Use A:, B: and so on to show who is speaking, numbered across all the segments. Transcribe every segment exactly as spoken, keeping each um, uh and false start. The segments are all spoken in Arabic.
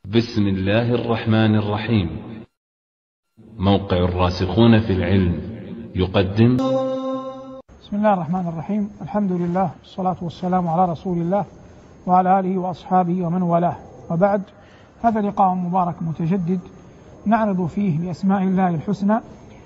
A: بسم الله الرحمن الرحيم. موقع الراسخون في العلم يقدم.
B: بسم الله الرحمن الرحيم. الحمد لله والصلاة والسلام على رسول الله وعلى آله وأصحابه ومن والاه، وبعد. هذا لقاء مبارك متجدد نعرض فيه لأسماء الله الحسنى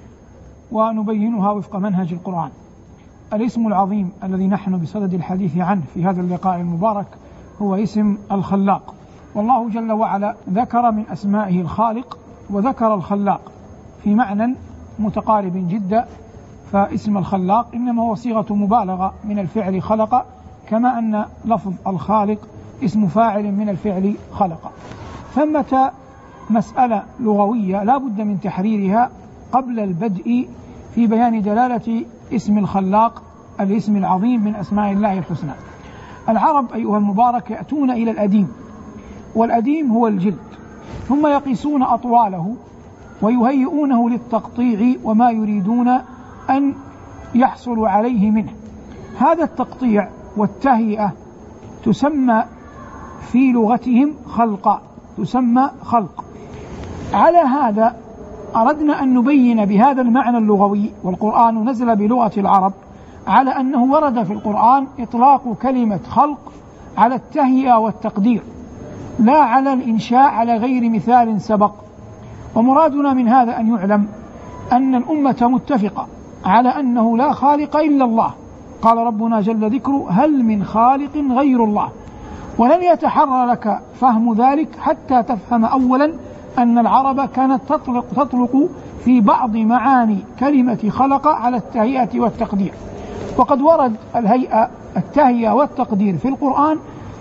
B: ونبينها وفق منهج القرآن. الاسم العظيم الذي نحن بصدد الحديث عنه في هذا اللقاء المبارك هو اسم الخلاق. والله جل وعلا ذكر من أسمائه الخالق وذكر الخلاق في معنى متقارب جدا، فاسم الخلاق إنما هو صيغة مبالغة من الفعل خلق، كما أن لفظ الخالق اسم فاعل من الفعل خلق. ثمة مسألة لغوية لا بد من تحريرها قبل البدء في بيان دلالة اسم الخلاق الاسم العظيم من أسماء الله الحسنى. العرب أيها المبارك يأتون إلى الأديم، والأديم هو الجلد، ثم يقيسون أطواله ويهيئونه للتقطيع وما يريدون أن يحصلوا عليه منه. هذا التقطيع والتهيئة تسمى في لغتهم خلقا، تسمى خلق. على هذا أردنا أن نبين بهذا المعنى اللغوي، والقرآن نزل بلغة العرب، على أنه ورد في القرآن إطلاق كلمة خلق على التهيئة والتقدير، لا على الإنشاء على غير مثال سبق. ومرادنا من هذا أن يعلم أن الأمة متفقة على أنه لا خالق إلا الله. قال ربنا جل ذكره: هل من خالق غير الله؟ ولن يتحرى لك فهم ذلك حتى تفهم أولا أن العرب كانت تطلق, تطلق في بعض معاني كلمة خلق على التهيئة والتقدير. وقد ورد الهيئة التهيئة والتقدير في القرآن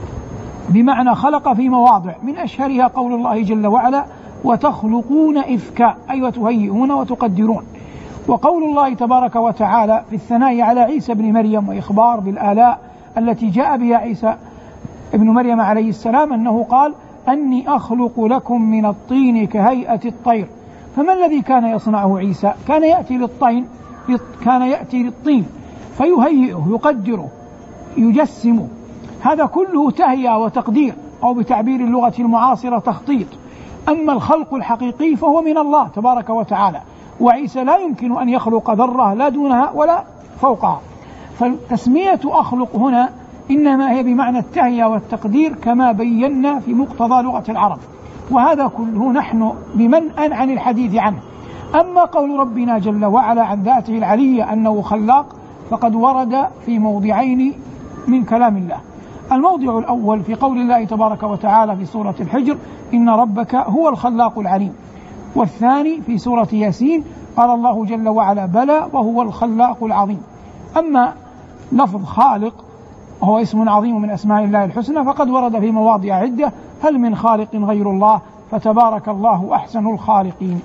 B: بمعنى خلق في مواضع، من أشهرها قول الله جل وعلا: وتخلقون إفكا، أي وتهيئون وتقدرون. وقول الله تبارك وتعالى في الثناء على عيسى بن مريم وإخبار بالآلاء التي جاء بها عيسى ابن مريم عليه السلام، أنه قال: أني أخلق لكم من الطين كهيئة الطير. فما الذي كان يصنعه عيسى؟ كان يأتي للطين كان يأتي للطين فيهيئه، يقدره، يجسمه. هذا كله تهيئة وتقدير، أو بتعبير اللغة المعاصرة تخطيط. أما الخلق الحقيقي فهو من الله تبارك وتعالى، وعيسى لا يمكن أن يخلق ذرة لا دونها ولا فوقها. فالتسمية أخلق هنا إنما هي بمعنى التهيئة والتقدير كما بينا في مقتضى لغة العرب، وهذا كله نحن بمنأ عن الحديث عنه. أما قول ربنا جل وعلا عن ذاته العلية أنه خلاق فقد ورد في موضعين من كلام الله. الموضع الأول في قول الله تبارك وتعالى في سورة الحجر: إن ربك هو الخلاق العليم. والثاني في سورة ياسين قال الله جل وعلا: بلى وهو الخلاق العظيم. أما لفظ خالق وهو اسم عظيم من أسماء الله الحسنى فقد ورد في مواضع عدة: هل من خالق غير الله فتبارك الله أحسن الخالقين.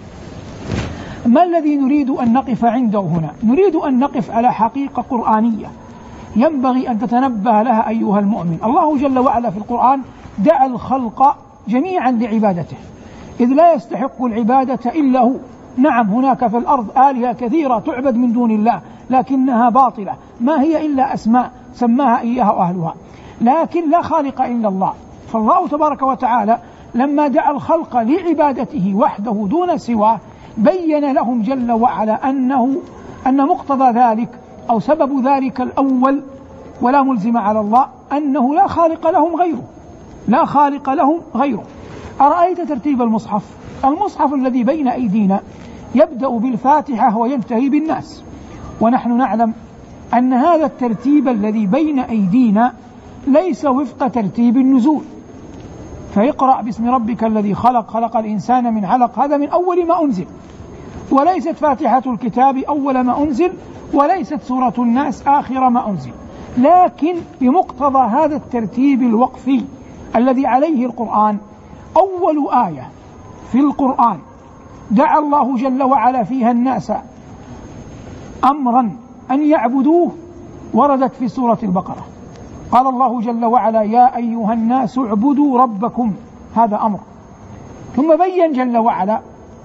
B: ما الذي نريد أن نقف عنده هنا؟ نريد أن نقف على حقيقة قرآنية ينبغي أن تتنبه لها أيها المؤمن. الله جل وعلا في القرآن دعا الخلق جميعا لعبادته، إذ لا يستحق العبادة إلا هو. نعم، هناك في الأرض آلهة كثيرة تعبد من دون الله لكنها باطلة، ما هي إلا أسماء سماها إياها أهلها، لكن لا خالق إلا الله. فالله تبارك وتعالى لما دعا الخلق لعبادته وحده دون سواه بين لهم جل وعلا أنه أن مقتضى ذلك أو سبب ذلك الأول ولا ملزم على الله أنه لا خالق لهم غيره، لا خالق لهم غيره. أرأيت ترتيب المصحف؟ المصحف الذي بين أيدينا يبدأ بالفاتحة وينتهي بالناس، ونحن نعلم أن هذا الترتيب الذي بين أيدينا ليس وفق ترتيب النزول. فيقرأ باسم ربك الذي خلق خلق الإنسان من علق، هذا من أول ما أنزل، وليست فاتحة الكتاب أول ما أنزل، وليست سورة الناس آخر ما أنزل. لكن بمقتضى هذا الترتيب الوقفي الذي عليه القرآن، أول آية في القرآن دعا الله جل وعلا فيها الناس أمرا أن يعبدوه وردت في سورة البقرة. قال الله جل وعلا: يا أيها الناس اعبدوا ربكم، هذا أمر. ثم بين جل وعلا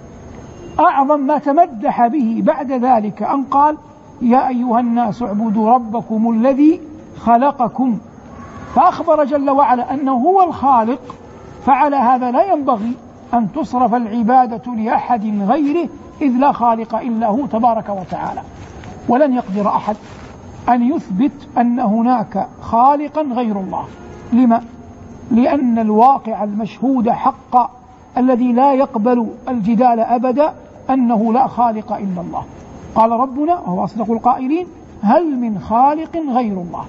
B: أعظم ما تمدح به بعد ذلك أن قال: يا أيها الناس اعبدوا ربكم الذي خلقكم. فأخبر جل وعلا أنه هو الخالق فعلى هذا لا ينبغي أن تصرف العبادة لأحد غيره، إذ لا خالق إلا هو تبارك وتعالى. ولن يقدر أحد أن يثبت أن هناك خالقا غير الله. لما؟ لأن الواقع المشهود حقا الذي لا يقبل الجدال أبدا أنه لا خالق إلا الله. قال ربنا وهو أصدق القائلين: هل من خالق غير الله.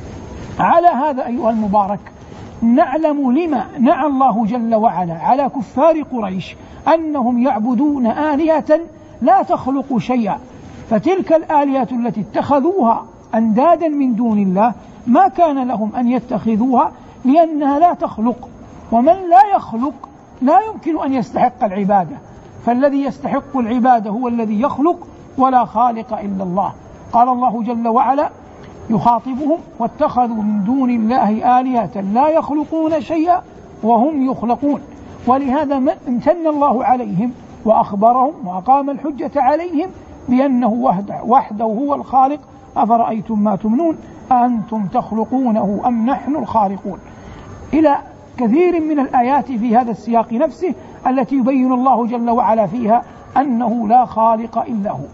B: على هذا أيها المبارك نعلم لما نعى الله جل وعلا على كفار قريش أنهم يعبدون آلهة لا تخلق شيئا، فتلك الآلهة التي اتخذوها أندادا من دون الله ما كان لهم أن يتخذوها لأنها لا تخلق، ومن لا يخلق لا يمكن أن يستحق العبادة، فالذي يستحق العبادة هو الذي يخلق ولا خالق إلا الله. قال الله جل وعلا يخاطبهم: واتخذوا من دون الله آلهة لا يخلقون شيئا وهم يخلقون. ولهذا امتن الله عليهم وأخبرهم وأقام الحجة عليهم بأنه وحده, وحده هو الخالق. أفرأيتم ما تمنون أأنتم تخلقونه أم نحن الخالقون، إلى كثير من الآيات في هذا السياق نفسه التي يبين الله جل وعلا فيها أنه لا خالق إلا هو.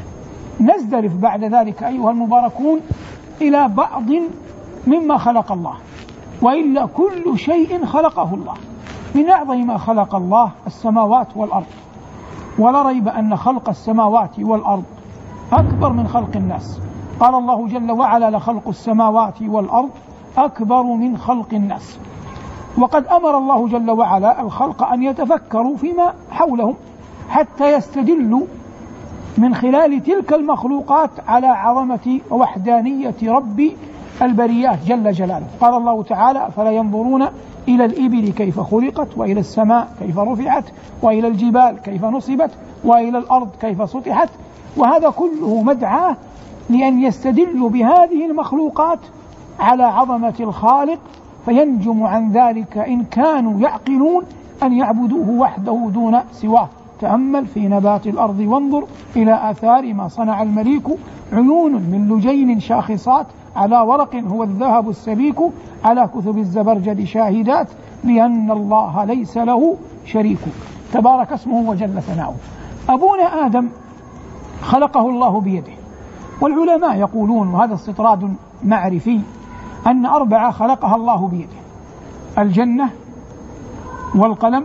B: نزدرف بعد ذلك أيها المباركون إلى بعض مما خلق الله، وإلا كل شيء خلقه الله. من أعظم ما خلق الله السماوات والأرض، ولا ريب أن خلق السماوات والأرض أكبر من خلق الناس. قال الله جل وعلا: لخلق السماوات والأرض أكبر من خلق الناس. وقد أمر الله جل وعلا الخلق أن يتفكروا فيما حولهم حتى يستدلوا من خلال تلك المخلوقات على عظمة ووحدانية رب البريات جل جلاله. قال الله تعالى: فلا ينظرون إلى الإبل كيف خلقت، وإلى السماء كيف رفعت، وإلى الجبال كيف نصبت، وإلى الأرض كيف سطحت. وهذا كله مدعاة لأن يستدلوا بهذه المخلوقات على عظمة الخالق، فينجم عن ذلك إن كانوا يعقلون أن يعبدوه وحده دون سواه. تأمل في نبات الأرض وانظر إلى آثار ما صنع المليك، عيون من لجين شاخصات على ورق هو الذهب السبيك، على كثب الزبرجد شاهدات لأن الله ليس له شريك، تبارك اسمه وجل ثناؤه. أبونا آدم خلقه الله بيده، والعلماء يقولون، وهذا استطراد معرفي، أن أربعة خلقها الله بيده: الجنة والقلم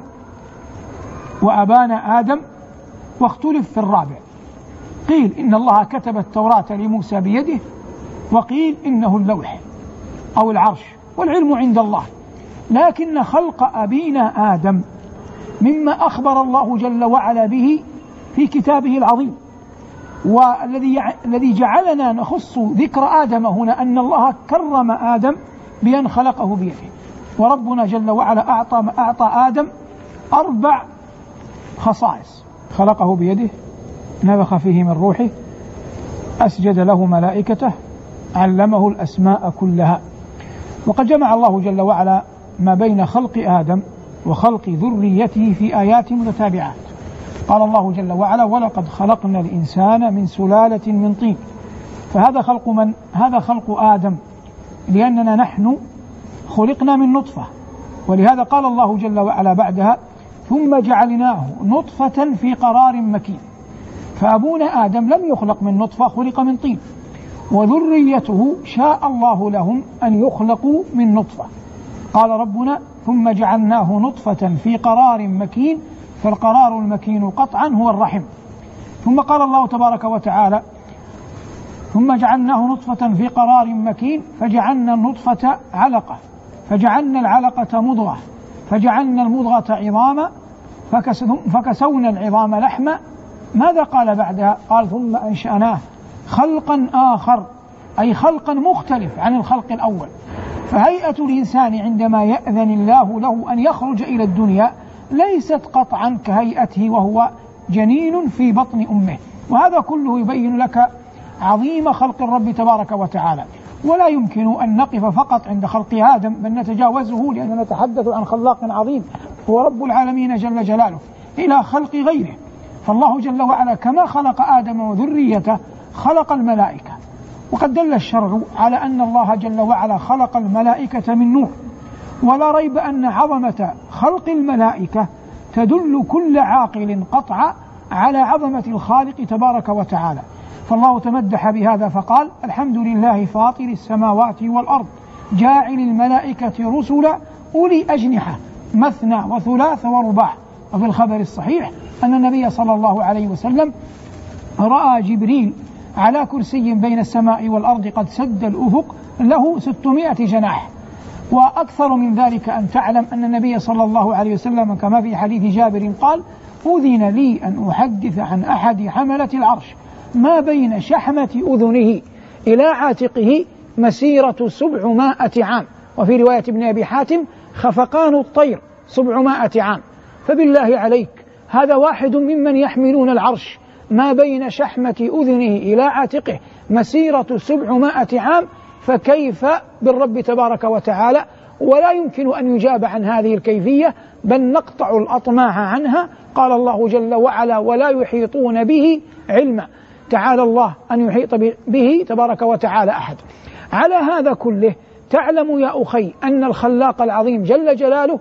B: وأبانا آدم، واختلف في الرابع. قيل إن الله كتب التوراة لموسى بيده، وقيل إنه اللوح أو العرش، والعلم عند الله. لكن خلق أبينا آدم مما أخبر الله جل وعلا به في كتابه العظيم، والذي الذي جعلنا نخص ذكر آدم هنا أن الله كرم آدم بأن خلقه بيده. وربنا جل وعلا أعطى أعطى آدم أربع خصائص: خلقه بيده، نفخ فيه من روحه، أسجد له ملائكته، علمه الأسماء كلها. وقد جمع الله جل وعلا ما بين خلق آدم وخلق ذريته في آيات متتابعات. قال الله جل وعلا: ولقد خلقنا الإنسان من سلالة من طين. فهذا خلق من؟ هذا خلق آدم، لأننا نحن خلقنا من نطفة، ولهذا قال الله جل وعلا بعدها: ثم جعلناه نطفة في قرار مكين. فأبونا آدم لم يخلق من نطفة، خلق من طين، وذريته شاء الله لهم أن يخلقوا من نطفة. قال ربنا: ثم جعلناه نطفة في قرار مكين، فالقرار المكين قطعا هو الرحم. ثم قال الله تبارك وتعالى: ثم جعلناه نطفة في قرار مكين، فجعلنا النطفة علقة، فجعلنا العلقة مضغة، فجعلنا المضغة عظاما، فكسونا العظام لحما. ماذا قال بعدها؟ قال: ثم أنشأناه خلقا آخر، أي خلقا مختلف عن الخلق الأول. فهيئة الإنسان عندما يأذن الله له أن يخرج إلى الدنيا ليست قطعا كهيئته وهو جنين في بطن أمه. وهذا كله يبين لك عظيم خلق الرب تبارك وتعالى. ولا يمكن أن نقف فقط عند خلق آدم، بل نتجاوزه لأننا نتحدث عن خلاق عظيم هو رب العالمين جل جلاله إلى خلق غيره. فالله جل وعلا كما خلق آدم وذريته خلق الملائكة. وقد دل الشرع على أن الله جل وعلا خلق الملائكة من نور، ولا ريب أن عظمة خلق الملائكة تدل كل عاقل قطعا على عظمة الخالق تبارك وتعالى. فالله تمدح بهذا فقال: الحمد لله فاطر السماوات والأرض جاعل الملائكة رسلا أولي أجنحة مثنى وثلاث ورباع. وفي الخبر الصحيح أن النبي صلى الله عليه وسلم رأى جبريل على كرسي بين السماء والأرض قد سد الأفق له ستمائة جناح. وأكثر من ذلك أن تعلم أن النبي صلى الله عليه وسلم كما في حديث جابر قال: أذن لي أن أحدث عن أحد حملة العرش ما بين شحمة أذنه إلى عاتقه مسيرة سبعمائة عام. وفي رواية ابن أبي حاتم: خفقان الطير سبعمائة عام. فبالله عليك هذا واحد ممن يحملون العرش ما بين شحمة أذنه إلى عاتقه مسيرة سبعمائة عام، فكيف بالرب تبارك وتعالى؟ ولا يمكن أن يجاب عن هذه الكيفية، بل نقطع الأطماع عنها. قال الله جل وعلا: ولا يحيطون به علما. تعالى الله أن يحيط به تبارك وتعالى أحد. على هذا كله تعلم يا أخي أن الخلاق العظيم جل جلاله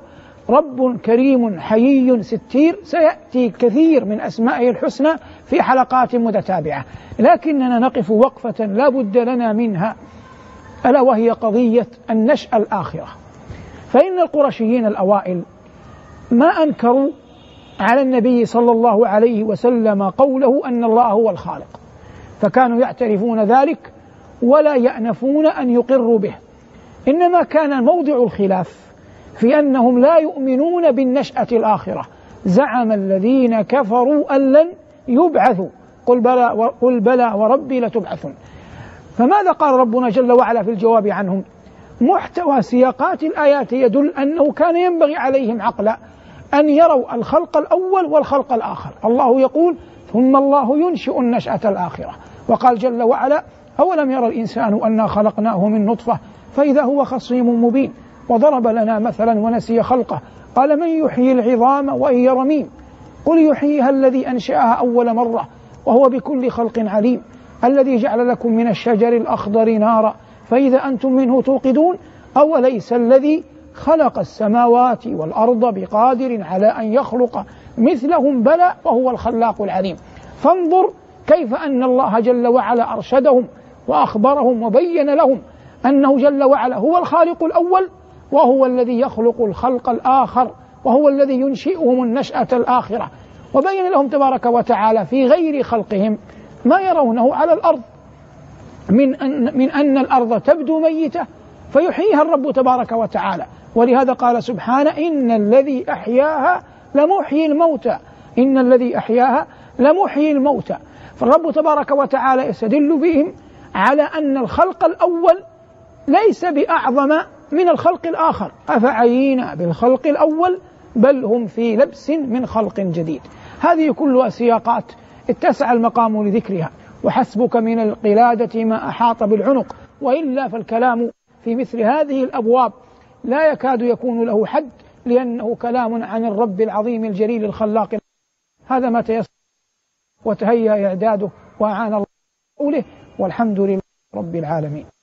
B: رب كريم حيي ستير، سيأتي كثير من أسمائه الحسنى في حلقات متتابعة، لكننا نقف وقفة لا بد لنا منها، ألا وهي قضية النشأة الآخرة. فإن القرشيين الأوائل ما أنكروا على النبي صلى الله عليه وسلم قوله أن الله هو الخالق، فكانوا يعترفون ذلك ولا يأنفون أن يقروا به. إنما كان موضع الخلاف في أنهم لا يؤمنون بالنشأة الآخرة. زعم الذين كفروا أن لن يبعثوا قل بلى, قل بلى وربي لتبعثن. فماذا قال ربنا جل وعلا في الجواب عنهم؟ محتوى سياقات الآيات يدل أنه كان ينبغي عليهم عقلا أن يروا الخلق الأول والخلق الآخر. الله يقول: ثم الله ينشئ النشأة الآخرة. وقال جل وعلا: أولم يرى الإنسان أنا خلقناه من نطفة فإذا هو خصيم مبين. وضرب لنا مثلا ونسي خلقه قال: من يحيي العظام وهي رميم قل يحييها الذي أنشأها أول مرة وهو بكل خلق عليم الذي جعل لكم من الشجر الأخضر نارا فإذا أنتم منه توقدون أوليس الذي خلق السماوات والأرض بقادر على أن يخلق مثلهم بلى وهو الخلاق العليم. فانظر كيف أن الله جل وعلا أرشدهم وأخبرهم وبين لهم أنه جل وعلا هو الخالق الأول وهو الذي يخلق الخلق الآخر وهو الذي ينشئهم النشأة الآخرة. وبين لهم تبارك وتعالى في غير خلقهم ما يرونه على الأرض من أن, من أن الأرض تبدو ميتة فيحييها الرب تبارك وتعالى. ولهذا قال سبحانه: إن الذي أحياها لمحيي الموتى إن الذي أحياها لمحيي الموتى. فالرب تبارك وتعالى يستدل بهم على أن الخلق الأول ليس بأعظم من الخلق الآخر. أفعينا بالخلق الأول بل هم في لبس من خلق جديد. هذه كلها سياقات اتسع المقام لذكرها، وحسبك من القلادة ما أحاط بالعنق، وإلا فالكلام في مثل هذه الأبواب لا يكاد يكون له حد، لأنه كلام عن الرب العظيم الجليل الخلاق. هذا ما تيسر وتهيأ إعداده وأعان الله قوله، والحمد لله رب العالمين.